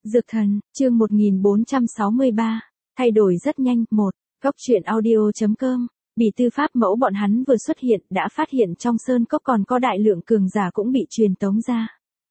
Dược thần, chương 1463, thay đổi rất nhanh. Góc truyện audio.com. Bỉ tư pháp mẫu bọn hắn vừa xuất hiện đã phát hiện trong sơn cốc còn có đại lượng cường giả cũng bị truyền tống ra.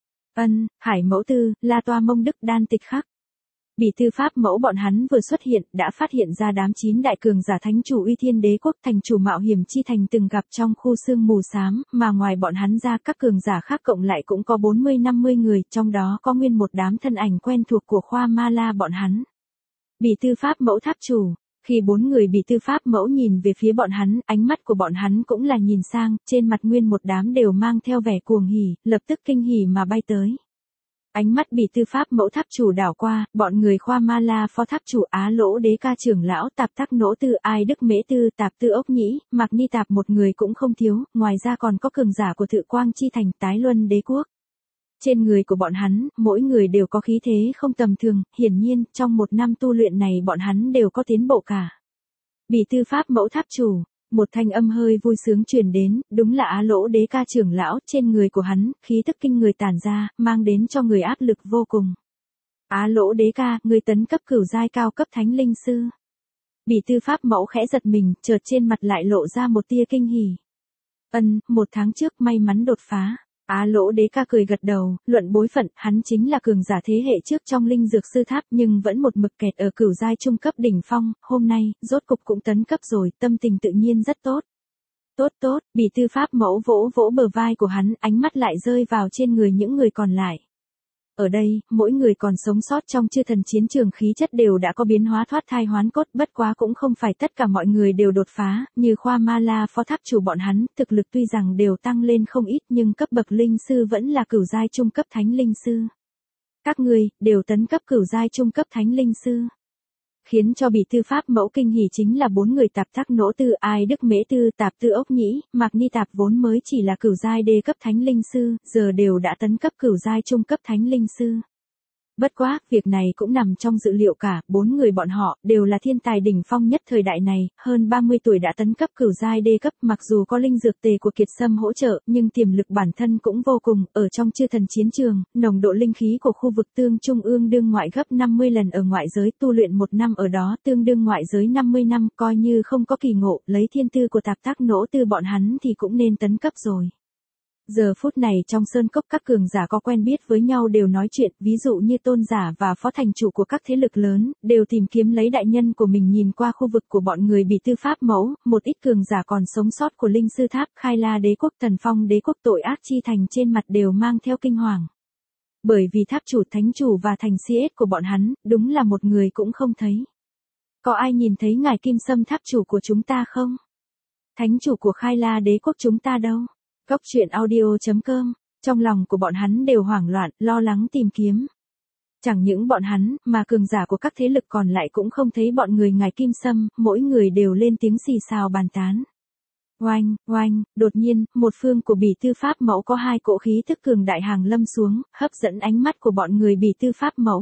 Hải mẫu tư, La Toa Mông Đức Đan Tịch Khắc. Bỉ tư pháp mẫu bọn hắn vừa xuất hiện đã phát hiện ra đám 9 đại cường giả thánh chủ Uy Thiên Đế Quốc thành chủ mạo hiểm chi thành từng gặp trong khu sương mù xám, mà ngoài bọn hắn ra các cường giả khác cộng lại cũng có 40-50 người, trong đó có nguyên một đám thân ảnh quen thuộc của Khoa Ma La bọn hắn. Bỉ tư pháp mẫu tháp chủ. Khi 4 người bỉ tư pháp mẫu nhìn về phía bọn hắn, ánh mắt của bọn hắn cũng là nhìn sang, trên mặt nguyên một đám đều mang theo vẻ cuồng hỉ, lập tức kinh hỉ mà bay tới. Ánh mắt bỉ tư pháp mẫu tháp chủ đảo qua, bọn người Khoa Ma La phó tháp chủ Á Lỗ Đế Ca trưởng lão Tạp Tắc Nỗ Tư Ai Đức Mễ Tư Tạp Tư Ốc Nhĩ, Mạc Ni Tạp một người cũng không thiếu, ngoài ra còn có cường giả của Thự Quang Chi Thành Tái Luân Đế Quốc. Trên người của bọn hắn, mỗi người đều có khí thế không tầm thường, hiển nhiên, trong một năm tu luyện này bọn hắn đều có tiến bộ cả. Bỉ tư pháp mẫu tháp chủ, một thanh âm hơi vui sướng truyền đến, đúng là Á Lỗ Đế Ca trưởng lão, trên người của hắn, khí tức kinh người tản ra, mang đến cho người áp lực vô cùng. Á Lỗ Đế Ca, người tấn cấp cửu giai cao cấp thánh linh sư. Bỉ tư pháp mẫu khẽ giật mình, chợt trên mặt lại lộ ra một tia kinh hỉ. 1 tháng trước may mắn đột phá. Á Lỗ Đế Ca cười gật đầu, luận bối phận, hắn chính là cường giả thế hệ trước trong linh dược sư tháp nhưng vẫn một mực kẹt ở cửu giai trung cấp đỉnh phong, hôm nay, rốt cục cũng tấn cấp rồi, tâm tình tự nhiên rất tốt. Tốt, bỉ tư pháp mẫu vỗ vỗ bờ vai của hắn, ánh mắt lại rơi vào trên người những người còn lại. Ở đây, mỗi người còn sống sót trong chư thần chiến trường khí chất đều đã có biến hóa thoát thai hoán cốt, bất quá cũng không phải tất cả mọi người đều đột phá, như Khoa Ma La phó tháp chủ bọn hắn, thực lực tuy rằng đều tăng lên không ít nhưng cấp bậc linh sư vẫn là cửu giai trung cấp thánh linh sư. Các ngươi đều tấn cấp cửu giai trung cấp thánh linh sư. Khiến cho bỉ tư pháp mẫu kinh hỉ chính là 4 người Tạp Tắc Nỗ Tư Ai Đức Mễ Tư Tạp Tư Ốc Nhĩ, Mạc Ni Tạp vốn mới chỉ là cửu giai đê cấp thánh linh sư, giờ đều đã tấn cấp cửu giai trung cấp thánh linh sư. Bất quá, việc này cũng nằm trong dự liệu cả, 4 người bọn họ đều là thiên tài đỉnh phong nhất thời đại này, hơn 30 tuổi đã tấn cấp cửu giai đê cấp, mặc dù có linh dược tề của Kiệt Sâm hỗ trợ, nhưng tiềm lực bản thân cũng vô cùng, ở trong chư thần chiến trường, nồng độ linh khí của khu vực tương trung ương đương ngoại gấp 50 lần ở ngoại giới, tu luyện 1 năm ở đó tương đương ngoại giới 50 năm, coi như không có kỳ ngộ, lấy thiên tư của Tạp Tắc Nỗ Tư bọn hắn thì cũng nên tấn cấp rồi. Giờ phút này trong sơn cốc các cường giả có quen biết với nhau đều nói chuyện, ví dụ như tôn giả và phó thành chủ của các thế lực lớn, đều tìm kiếm lấy đại nhân của mình. Nhìn qua khu vực của bọn người bỉ tư pháp mẫu, một ít cường giả còn sống sót của linh sư tháp, Khai La Đế Quốc, Thần Phong Đế Quốc, Tội Ác Chi Thành trên mặt đều mang theo kinh hoàng. Bởi vì tháp chủ, thánh chủ và thành CS của bọn hắn, đúng là một người cũng không thấy. Có ai nhìn thấy ngài Kim Sâm tháp chủ của chúng ta không? Thánh chủ của Khai La Đế Quốc chúng ta đâu? Góc truyện audio.com, trong lòng của bọn hắn đều hoảng loạn, lo lắng tìm kiếm. Chẳng những bọn hắn, mà cường giả của các thế lực còn lại cũng không thấy bọn người ngài Kim Sâm, mỗi người đều lên tiếng xì xào bàn tán. Oanh, đột nhiên, một phương của bỉ tư pháp mẫu có 2 cỗ khí tức cường đại hàng lâm xuống, hấp dẫn ánh mắt của bọn người bỉ tư pháp mẫu.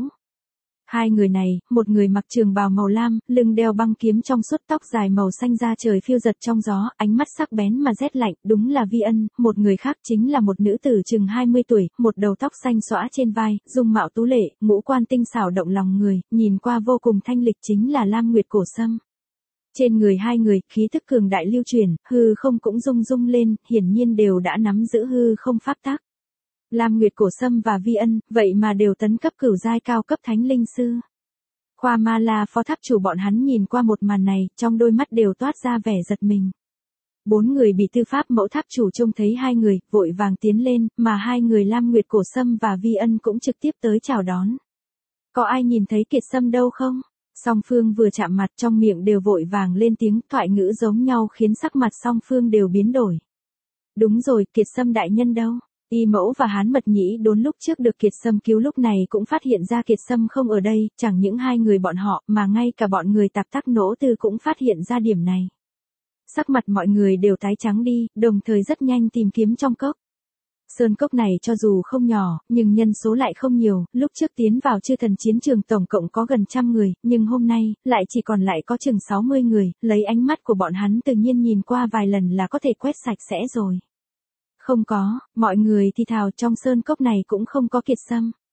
2 người này, một người mặc trường bào màu lam, lưng đeo băng kiếm trong suốt, tóc dài màu xanh da trời phiêu giật trong gió, ánh mắt sắc bén mà rét lạnh, đúng là Vi Ân. Một người khác chính là một nữ tử chừng 20 tuổi, một đầu tóc xanh xõa trên vai, dung mạo tú lệ, ngũ quan tinh xảo động lòng người, nhìn qua vô cùng thanh lịch, chính là Lam Nguyệt Cổ Sâm. Trên người 2 người, khí tức cường đại lưu truyền, hư không cũng rung lên, hiển nhiên đều đã nắm giữ hư không pháp tắc. Lam Nguyệt Cổ Sâm và Vi Ân, vậy mà đều tấn cấp cửu giai cao cấp thánh linh sư. Khoa Ma La phó tháp chủ bọn hắn nhìn qua một màn này, trong đôi mắt đều toát ra vẻ giật mình. 4 người bỉ tư pháp mẫu tháp chủ trông thấy 2 người, vội vàng tiến lên, mà 2 người Lam Nguyệt Cổ Sâm và Vi Ân cũng trực tiếp tới chào đón. Có ai nhìn thấy Kiệt Sâm đâu không? Song phương vừa chạm mặt trong miệng đều vội vàng lên tiếng, thoại ngữ giống nhau khiến sắc mặt song phương đều biến đổi. Đúng rồi, Kiệt Sâm đại nhân đâu? Y Mẫu và Hán Mật Nhĩ Đốn lúc trước được Kiệt Sâm cứu lúc này cũng phát hiện ra Kiệt Sâm không ở đây, chẳng những 2 người bọn họ mà ngay cả bọn người Tạp Tắc Nỗ Tư cũng phát hiện ra điểm này. Sắc mặt mọi người đều tái trắng đi, đồng thời rất nhanh tìm kiếm trong cốc. Sơn cốc này cho dù không nhỏ, nhưng nhân số lại không nhiều, lúc trước tiến vào chư thần chiến trường tổng cộng có gần 100 người, nhưng hôm nay, lại chỉ còn lại có chừng 60 người, lấy ánh mắt của bọn hắn tự nhiên nhìn qua vài lần là có thể quét sạch sẽ rồi. Không có, mọi người thì thào trong sơn cốc này cũng không có Kiệt Sâm.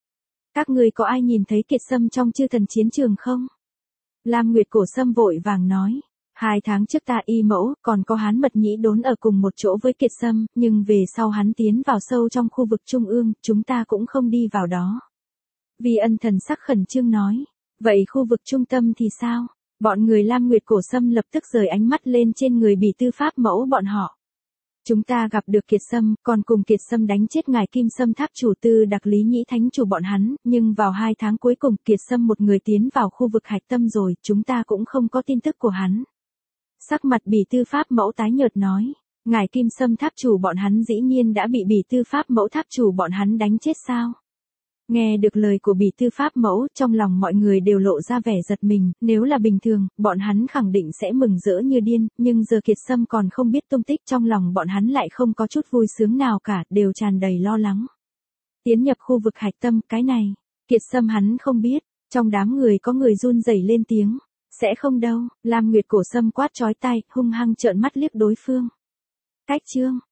Các ngươi có ai nhìn thấy Kiệt Sâm trong chư thần chiến trường không? Lam Nguyệt Cổ Sâm vội vàng nói. 2 tháng trước ta y mẫu, còn có Hán Mật Nhĩ Đốn ở cùng một chỗ với Kiệt Sâm, nhưng về sau hắn tiến vào sâu trong khu vực trung ương, chúng ta cũng không đi vào đó. Vi Ân thần sắc khẩn trương nói. Vậy khu vực trung tâm thì sao? Bọn người Lam Nguyệt Cổ Sâm lập tức rời ánh mắt lên trên người Bỉ Tư Pháp mẫu bọn họ. Chúng ta gặp được Kiệt Sâm, còn cùng Kiệt Sâm đánh chết ngài Kim Sâm Tháp chủ Tư Đặc Lý Nhĩ Thánh chủ bọn hắn, nhưng vào 2 tháng cuối cùng Kiệt Sâm một người tiến vào khu vực hạch tâm rồi, chúng ta cũng không có tin tức của hắn. Sắc mặt Bỉ Tư Pháp mẫu tái nhợt nói, ngài Kim Sâm Tháp chủ bọn hắn dĩ nhiên đã bị Bỉ Tư Pháp mẫu tháp chủ bọn hắn đánh chết sao? Nghe được lời của Bỉ Tư Pháp mẫu, trong lòng mọi người đều lộ ra vẻ giật mình, nếu là bình thường, bọn hắn khẳng định sẽ mừng rỡ như điên, nhưng giờ Kiệt Sâm còn không biết tung tích, trong lòng bọn hắn lại không có chút vui sướng nào cả, đều tràn đầy lo lắng. Tiến nhập khu vực hạch tâm, cái này, Kiệt Sâm hắn không biết, trong đám người có người run rẩy lên tiếng, sẽ không đâu, Lam Nguyệt Cổ Sâm quát chói tai, hung hăng trợn mắt liếc đối phương. Cách chương